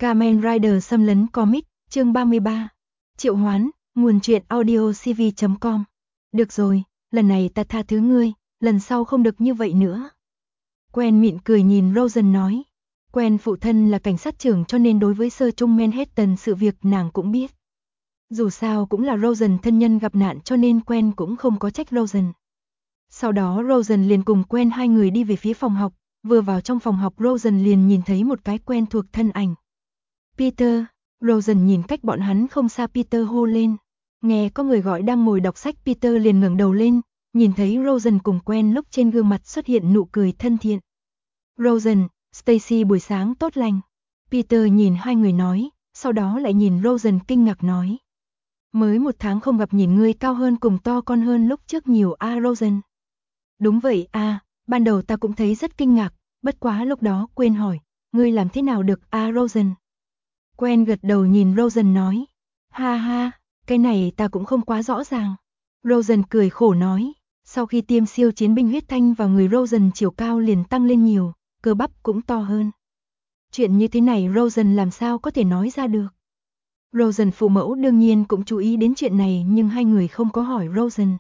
Kamen Rider xâm lấn comic, chương 33. Triệu Hoán, nguồn truyện audio cv.com. Được rồi, lần này ta tha thứ ngươi, lần sau không được như vậy nữa. Gwen mỉm cười nhìn Rosen nói. Gwen phụ thân là cảnh sát trưởng cho nên đối với sơ trung Manhattan sự việc nàng cũng biết. Dù sao cũng là Rosen thân nhân gặp nạn cho nên Gwen cũng không có trách Rosen. Sau đó Rosen liền cùng Gwen hai người đi về phía phòng học, vừa vào trong phòng học Rosen liền nhìn thấy một cái quen thuộc thân ảnh. Peter, Rosen nhìn cách bọn hắn không xa Peter hô lên. Nghe có người gọi đang ngồi đọc sách Peter liền ngẩng đầu lên, nhìn thấy Rosen cùng Gwen lúc trên gương mặt xuất hiện nụ cười thân thiện. Rosen, Stacy buổi sáng tốt lành. Peter nhìn hai người nói, sau đó lại nhìn Rosen kinh ngạc nói. Mới 1 tháng không gặp nhìn ngươi cao hơn cùng to con hơn lúc trước nhiều Rosen. Đúng vậy ban đầu ta cũng thấy rất kinh ngạc, bất quá lúc đó quên hỏi, ngươi làm thế nào được Rosen? Gwen gật đầu nhìn Rosen nói, ha ha, cái này ta cũng không quá rõ ràng. Rosen cười khổ nói, sau khi tiêm siêu chiến binh huyết thanh vào người Rosen chiều cao liền tăng lên nhiều, cơ bắp cũng to hơn. Chuyện như thế này Rosen làm sao có thể nói ra được. Rosen phụ mẫu đương nhiên cũng chú ý đến chuyện này nhưng hai người không có hỏi Rosen.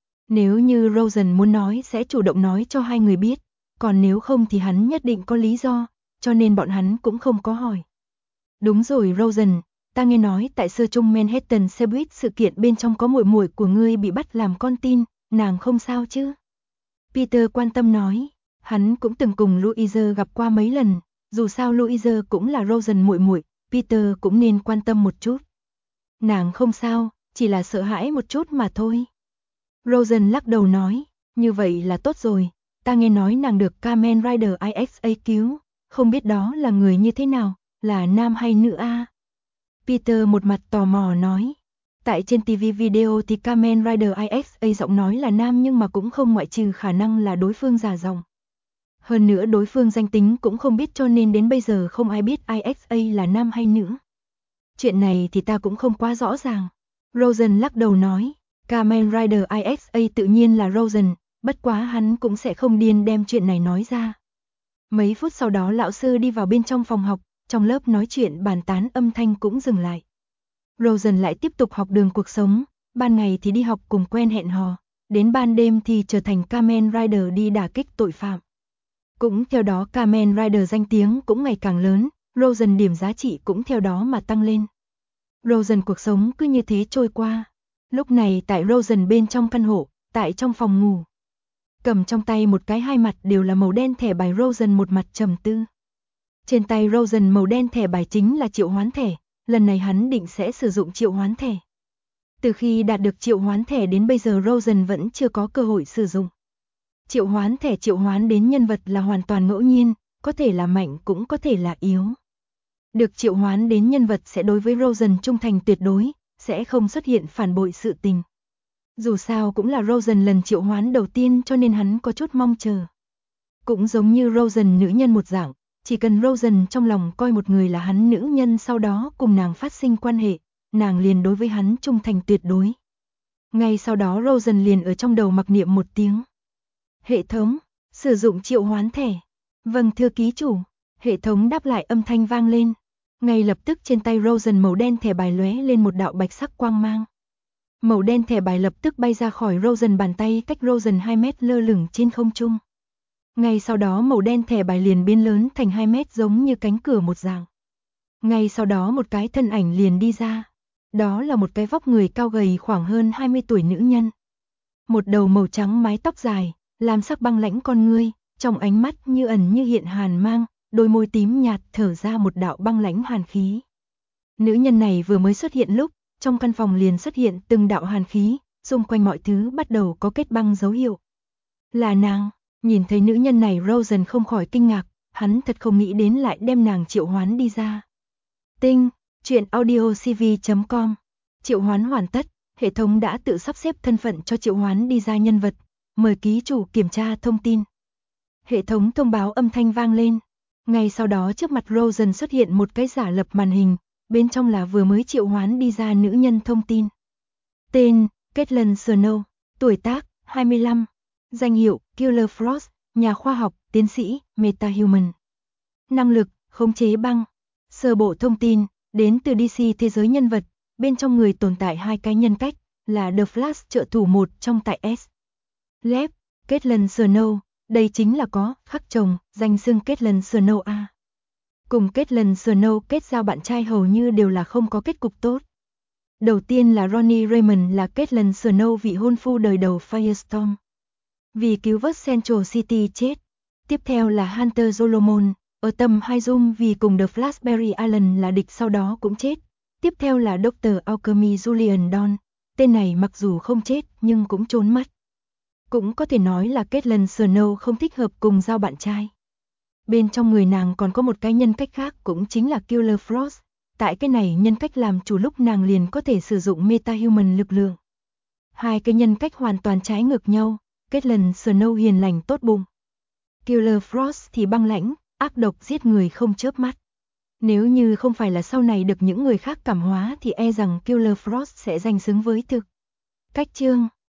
Nếu như Rosen muốn nói sẽ chủ động nói cho hai người biết, còn nếu không thì hắn nhất định có lý do, cho nên bọn hắn cũng không có hỏi. Đúng rồi Rosen, ta nghe nói tại sơ trung Manhattan xe buýt sự kiện bên trong có muội muội của ngươi bị bắt làm con tin, nàng không sao chứ? Peter quan tâm nói, hắn cũng từng cùng Louise gặp qua mấy lần, dù sao Louise cũng là Rosen muội muội, Peter cũng nên quan tâm một chút. Nàng không sao, chỉ là sợ hãi một chút mà thôi. Rosen lắc đầu nói, như vậy là tốt rồi, ta nghe nói nàng được Kamen Rider IXA cứu, không biết đó là người như thế nào, là nam hay nữ Peter một mặt tò mò nói, tại trên TV video thì Kamen Rider IXA giọng nói là nam nhưng mà cũng không ngoại trừ khả năng là đối phương giả giọng. Hơn nữa đối phương danh tính cũng không biết cho nên đến bây giờ không ai biết IXA là nam hay nữ. Chuyện này thì ta cũng không quá rõ ràng. Rosen lắc đầu nói, Kamen Rider IXA tự nhiên là Rosen, bất quá hắn cũng sẽ không điên đem chuyện này nói ra. Mấy phút sau đó lão sư đi vào bên trong phòng học, trong lớp nói chuyện bàn tán âm thanh cũng dừng lại. Rosen lại tiếp tục học đường cuộc sống, ban ngày thì đi học cùng Gwen hẹn hò, đến ban đêm thì trở thành Kamen Rider đi đả kích tội phạm. Cũng theo đó Kamen Rider danh tiếng cũng ngày càng lớn, Rosen điểm giá trị cũng theo đó mà tăng lên. Rosen cuộc sống cứ như thế trôi qua. Lúc này tại Rosen bên trong căn hộ, tại trong phòng ngủ. Cầm trong tay một cái hai mặt đều là màu đen thẻ bài Rosen một mặt trầm tư. Trên tay Rosen màu đen thẻ bài chính là triệu hoán thẻ, lần này hắn định sẽ sử dụng triệu hoán thẻ. Từ khi đạt được triệu hoán thẻ đến bây giờ Rosen vẫn chưa có cơ hội sử dụng. Triệu hoán thẻ triệu hoán đến nhân vật là hoàn toàn ngẫu nhiên, có thể là mạnh cũng có thể là yếu. Được triệu hoán đến nhân vật sẽ đối với Rosen trung thành tuyệt đối, sẽ không xuất hiện phản bội sự tình. Dù sao cũng là Rosen lần triệu hoán đầu tiên cho nên hắn có chút mong chờ. Cũng giống như Rosen nữ nhân một dạng, chỉ cần Rosen trong lòng coi một người là hắn nữ nhân sau đó cùng nàng phát sinh quan hệ, nàng liền đối với hắn trung thành tuyệt đối. Ngay sau đó Rosen liền ở trong đầu mặc niệm một tiếng. Hệ thống, sử dụng triệu hoán thẻ. Vâng thưa ký chủ, hệ thống đáp lại âm thanh vang lên. Ngay lập tức trên tay Rosen màu đen thẻ bài lóe lên một đạo bạch sắc quang mang. Màu đen thẻ bài lập tức bay ra khỏi Rosen bàn tay cách Rosen 2 mét lơ lửng trên không trung. Ngay sau đó màu đen thẻ bài liền biến lớn thành 2 mét giống như cánh cửa một dạng. Ngay sau đó một cái thân ảnh liền đi ra. Đó là một cái vóc người cao gầy khoảng hơn 20 tuổi nữ nhân. Một đầu màu trắng mái tóc dài, lam sắc băng lãnh con ngươi, trong ánh mắt như ẩn như hiện hàn mang, đôi môi tím nhạt thở ra một đạo băng lãnh hàn khí. Nữ nhân này vừa mới xuất hiện lúc, trong căn phòng liền xuất hiện từng đạo hàn khí, xung quanh mọi thứ bắt đầu có kết băng dấu hiệu. Là nàng, nhìn thấy nữ nhân này Rosen không khỏi kinh ngạc, hắn thật không nghĩ đến lại đem nàng triệu hoán đi ra. Tinh, truyện audio cv.com. Triệu hoán hoàn tất, hệ thống đã tự sắp xếp thân phận cho triệu hoán đi ra nhân vật, mời ký chủ kiểm tra thông tin. Hệ thống thông báo âm thanh vang lên. Ngay sau đó trước mặt Rosen xuất hiện một cái giả lập màn hình, bên trong là vừa mới triệu hoán đi ra nữ nhân thông tin. Tên, Caitlin Snow, tuổi tác, 25, danh hiệu, Killer Frost, nhà khoa học, tiến sĩ, Metahuman. Năng lực, khống chế băng. Sơ bộ thông tin, đến từ DC thế giới nhân vật, bên trong người tồn tại hai cái nhân cách, là The Flash trợ thủ một trong tại S. Lab, Caitlin Snow, đây chính là có, khắc chồng, danh xưng Caitlin Snow A. Cùng Caitlin Snow kết giao bạn trai hầu như đều là không có kết cục tốt. Đầu tiên là Ronnie Raymond là Caitlin Snow vị hôn phu đời đầu Firestorm. Vì cứu vớt Central City chết. Tiếp theo là Hunter Solomon, ở tầm hai Zoom vì cùng The Flash Barry Allen là địch sau đó cũng chết. Tiếp theo là Dr. Alchemy Julian Dawn, tên này mặc dù không chết nhưng cũng trốn mất. Cũng có thể nói là Caitlin Snow không thích hợp cùng giao bạn trai. Bên trong người nàng còn có một cái nhân cách khác cũng chính là Killer Frost. Tại cái này nhân cách làm chủ lúc nàng liền có thể sử dụng metahuman lực lượng. Hai cái nhân cách hoàn toàn trái ngược nhau, Caitlin Snow hiền lành tốt bụng. Killer Frost thì băng lãnh, ác độc giết người không chớp mắt. Nếu như không phải là sau này được những người khác cảm hóa thì e rằng Killer Frost sẽ danh xứng với thực. Cách chương